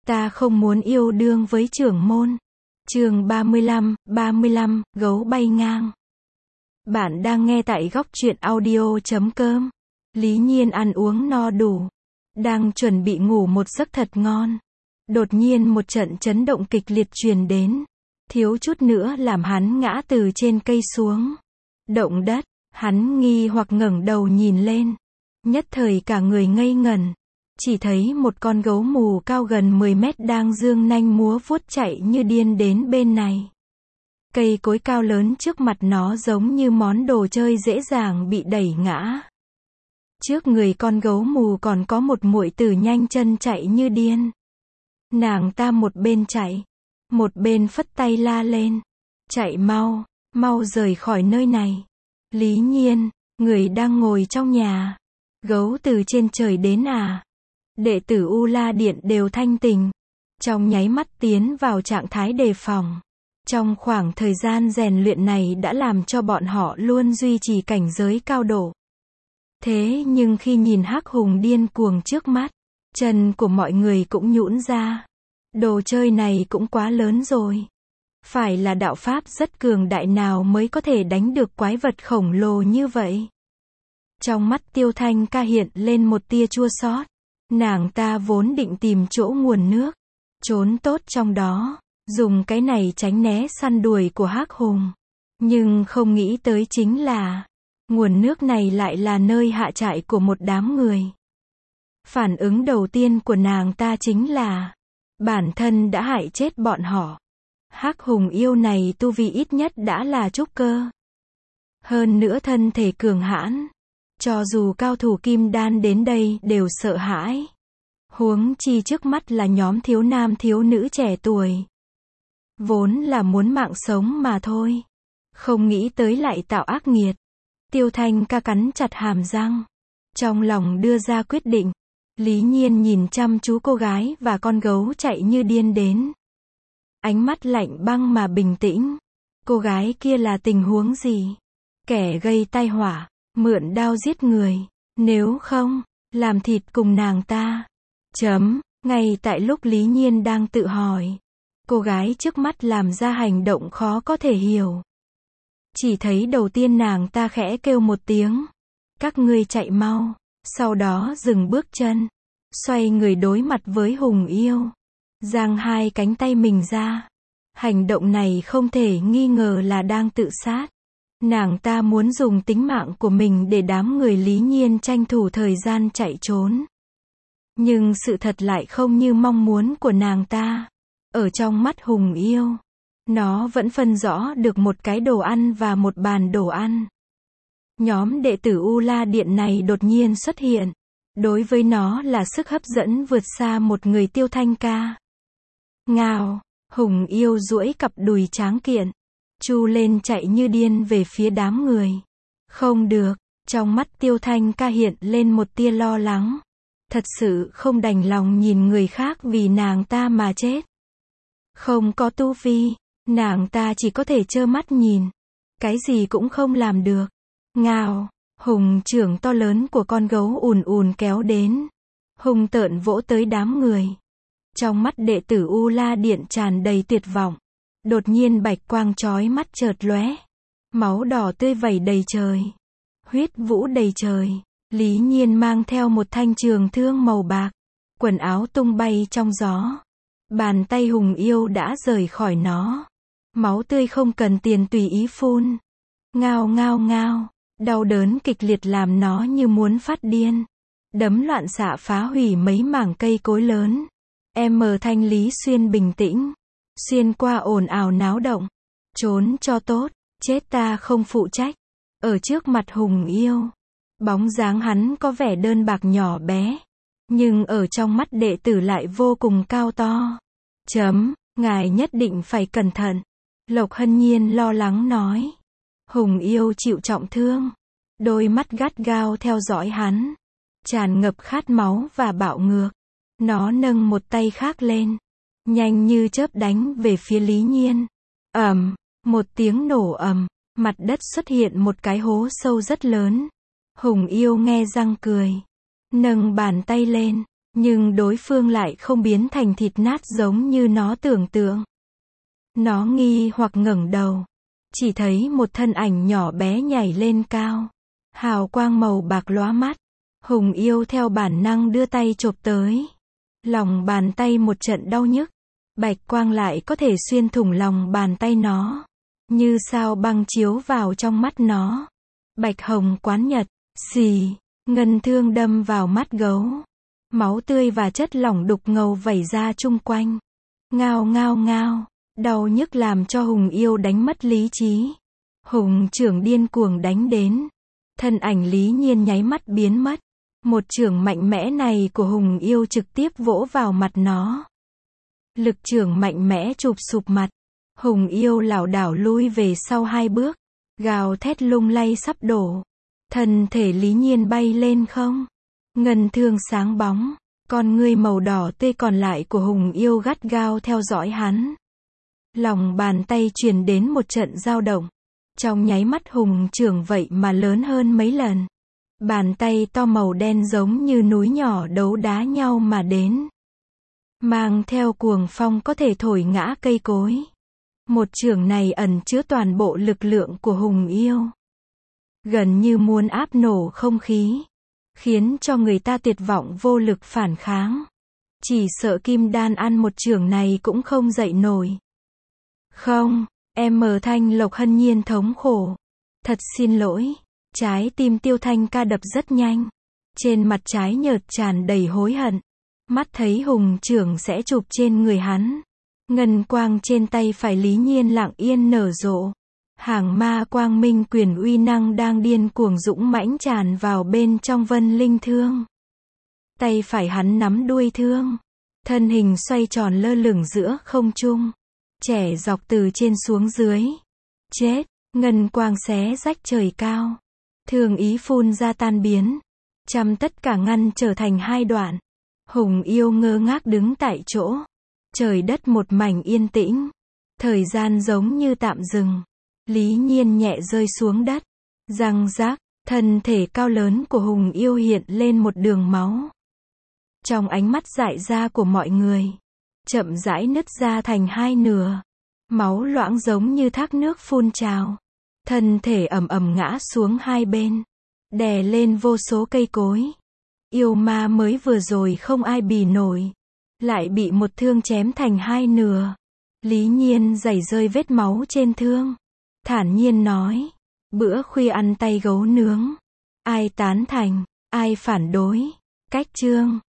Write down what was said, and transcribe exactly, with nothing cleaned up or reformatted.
Ta không muốn yêu đương với trưởng môn. Chương ba mươi lăm, ba mươi lăm, gấu bay ngang. Bạn đang nghe tại góc truyện audio chấm com. Lý Nhiên ăn uống no đủ, đang chuẩn bị ngủ một giấc thật ngon. Đột nhiên một trận chấn động kịch liệt truyền đến, thiếu chút nữa làm hắn ngã từ trên cây xuống. Động đất, hắn nghi hoặc ngẩng đầu nhìn lên, nhất thời cả người ngây ngẩn. Chỉ thấy một con gấu mù cao gần mười mét đang dương nanh múa vuốt chạy như điên đến bên này. Cây cối cao lớn trước mặt nó giống như món đồ chơi dễ dàng bị đẩy ngã. Trước người con gấu mù còn có một muội tử nhanh chân chạy như điên. Nàng ta một bên chạy, một bên phất tay la lên. Chạy mau, mau rời khỏi nơi này. Lý Nhiên, người đang ngồi trong nhà. Gấu từ trên trời đến à? Đệ tử U La Điện đều thanh tình, trong nháy mắt tiến vào trạng thái đề phòng. Trong khoảng thời gian rèn luyện này đã làm cho bọn họ luôn duy trì cảnh giới cao độ. Thế nhưng khi nhìn Hắc Hùng điên cuồng trước mắt, chân của mọi người cũng nhũn ra. Đồ chơi này cũng quá lớn rồi. Phải là đạo pháp rất cường đại nào mới có thể đánh được quái vật khổng lồ như vậy? Trong mắt Tiêu Thanh Ca hiện lên một tia chua xót. Nàng ta vốn định tìm chỗ nguồn nước, trốn tốt trong đó, dùng cái này tránh né săn đuổi của Hắc Hùng. Nhưng không nghĩ tới chính là, nguồn nước này lại là nơi hạ trại của một đám người. Phản ứng đầu tiên của nàng ta chính là, bản thân đã hại chết bọn họ. Hắc Hùng yêu này tu vi ít nhất đã là trúc cơ. Hơn nữa thân thể cường hãn. Cho dù cao thủ kim đan đến đây đều sợ hãi. Huống chi trước mắt là nhóm thiếu nam thiếu nữ trẻ tuổi. Vốn là muốn mạng sống mà thôi. Không nghĩ tới lại tạo ác nghiệt. Tiêu Thanh Ca cắn chặt hàm răng. Trong lòng đưa ra quyết định. Lý Nhiên nhìn chăm chú cô gái và con gấu chạy như điên đến. Ánh mắt lạnh băng mà bình tĩnh. Cô gái kia là tình huống gì? Kẻ gây tai họa, mượn đao giết người, nếu không, làm thịt cùng nàng ta. Chấm, ngay tại lúc Lý Nhiên đang tự hỏi, cô gái trước mắt làm ra hành động khó có thể hiểu. Chỉ thấy đầu tiên nàng ta khẽ kêu một tiếng, các ngươi chạy mau, sau đó dừng bước chân, xoay người đối mặt với Hùng yêu, giang hai cánh tay mình ra. Hành động này không thể nghi ngờ là đang tự sát. Nàng ta muốn dùng tính mạng của mình để đám người Lý Nhiên tranh thủ thời gian chạy trốn. Nhưng sự thật lại không như mong muốn của nàng ta. Ở trong mắt Hùng yêu, nó vẫn phân rõ được một cái đồ ăn và một bàn đồ ăn. Nhóm đệ tử U La Điện này đột nhiên xuất hiện. Đối với nó là sức hấp dẫn vượt xa một người Tiêu Thanh Ca. Ngào, Hùng yêu duỗi cặp đùi tráng kiện. Chu lên chạy như điên về phía đám người. Không được, trong mắt Tiêu Thanh Ca hiện lên một tia lo lắng. Thật sự không đành lòng nhìn người khác vì nàng ta mà chết. Không có tu vi, nàng ta chỉ có thể trơ mắt nhìn. Cái gì cũng không làm được. Ngào, hùng trưởng to lớn của con gấu ùn ùn kéo đến. Hùng tợn vỗ tới đám người. Trong mắt đệ tử U La Điện tràn đầy tuyệt vọng. Đột nhiên bạch quang chói mắt chợt lóe. Máu đỏ tươi vẩy đầy trời. Huyết vũ đầy trời. Lý Nhiên mang theo một thanh trường thương màu bạc. Quần áo tung bay trong gió. Bàn tay Hùng yêu đã rời khỏi nó. Máu tươi không cần tiền tùy ý phun. Ngao ngao ngao. Đau đớn kịch liệt làm nó như muốn phát điên. Đấm loạn xạ phá hủy mấy mảng cây cối lớn. Em mờ Thanh Lý Xuyên bình tĩnh. Xuyên qua ồn ào náo động. Trốn cho tốt, chết ta không phụ trách. Ở trước mặt Hùng yêu, bóng dáng hắn có vẻ đơn bạc nhỏ bé. Nhưng ở trong mắt đệ tử lại vô cùng cao to. Chấm, ngài nhất định phải cẩn thận. Lộc Hân Nhiên lo lắng nói. Hùng yêu chịu trọng thương. Đôi mắt gắt gao theo dõi hắn. Tràn ngập khát máu và bạo ngược. Nó nâng một tay khác lên. Nhanh như chớp đánh về phía Lý Nhiên. Ầm, một tiếng nổ ầm, mặt đất xuất hiện một cái hố sâu rất lớn. Hùng yêu nghe răng cười. Nâng bàn tay lên, Nhưng đối phương lại không biến thành thịt nát giống như nó tưởng tượng. Nó nghi hoặc ngẩng đầu. Chỉ thấy một thân ảnh nhỏ bé nhảy lên cao. Hào quang màu bạc lóa mắt. Hùng yêu theo bản năng đưa tay chộp tới. Lòng bàn tay một trận đau nhức. Bạch quang lại có thể xuyên thủng lòng bàn tay nó. Như sao băng chiếu vào trong mắt nó. Bạch hồng quán nhật. Xì. Ngân thương đâm vào mắt gấu. Máu tươi và chất lỏng đục ngầu vẩy ra chung quanh. Ngao ngao ngao. Đau nhức làm cho Hùng yêu đánh mất lý trí. Hùng chưởng điên cuồng đánh đến. Thân ảnh Lý Nhiên nháy mắt biến mất. Một chưởng mạnh mẽ này của Hùng yêu trực tiếp vỗ vào mặt nó. Lực chưởng mạnh mẽ chụp sụp mặt. Hùng yêu lảo đảo lui về sau hai bước. Gào thét lung lay sắp đổ. Thân thể Lý Nhiên bay lên không. Ngân thương sáng bóng. Con ngươi màu đỏ tươi còn lại của Hùng yêu gắt gao theo dõi hắn. Lòng bàn tay truyền đến một trận dao động. Trong nháy mắt Hùng chưởng vậy mà lớn hơn mấy lần. Bàn tay to màu đen giống như núi nhỏ đấu đá nhau mà đến. Mang theo cuồng phong có thể thổi ngã cây cối. Một chưởng này ẩn chứa toàn bộ lực lượng của Hùng yêu. Gần như muốn áp nổ không khí. Khiến cho người ta tuyệt vọng vô lực phản kháng. Chỉ sợ Kim Đan ăn một chưởng này cũng không dậy nổi. Không, em mờ Thanh Lộc hân nhiên thống khổ. Thật xin lỗi. Trái tim Tiêu Thanh ca đập rất nhanh. Trên mặt trái nhợt tràn đầy hối hận. Mắt thấy Hùng chưởng sẽ chụp trên người hắn. Ngân quang trên tay phải Lý Nhiên lặng yên nở rộ. Hàng ma quang minh quyền uy năng đang điên cuồng dũng mãnh tràn vào bên trong vân linh thương. Tay phải hắn nắm đuôi thương. Thân hình xoay tròn lơ lửng giữa không trung. Trẻ dọc từ trên xuống dưới. Chết, ngân quang xé rách trời cao. Thương ý phun ra tan biến. Trăm tất cả ngăn trở thành hai đoạn. Hùng yêu ngơ ngác đứng tại chỗ. Trời đất một mảnh yên tĩnh. Thời gian giống như tạm dừng. Lý Nhiên nhẹ rơi xuống đất. Răng rác, thân thể cao lớn của Hùng yêu hiện lên một đường máu. Trong ánh mắt dại ra của mọi người. Chậm rãi nứt ra thành hai nửa. Máu loãng giống như thác nước phun trào. Thân thể ầm ầm ngã xuống hai bên. Đè lên vô số cây cối. Yêu ma mới vừa rồi không ai bì nổi. Lại bị một thương chém thành hai nửa. Lý Nhiên giày rơi vết máu trên thương. Thản nhiên nói. Bữa khuya ăn tay gấu nướng. Ai tán thành, ai phản đối. Cách chương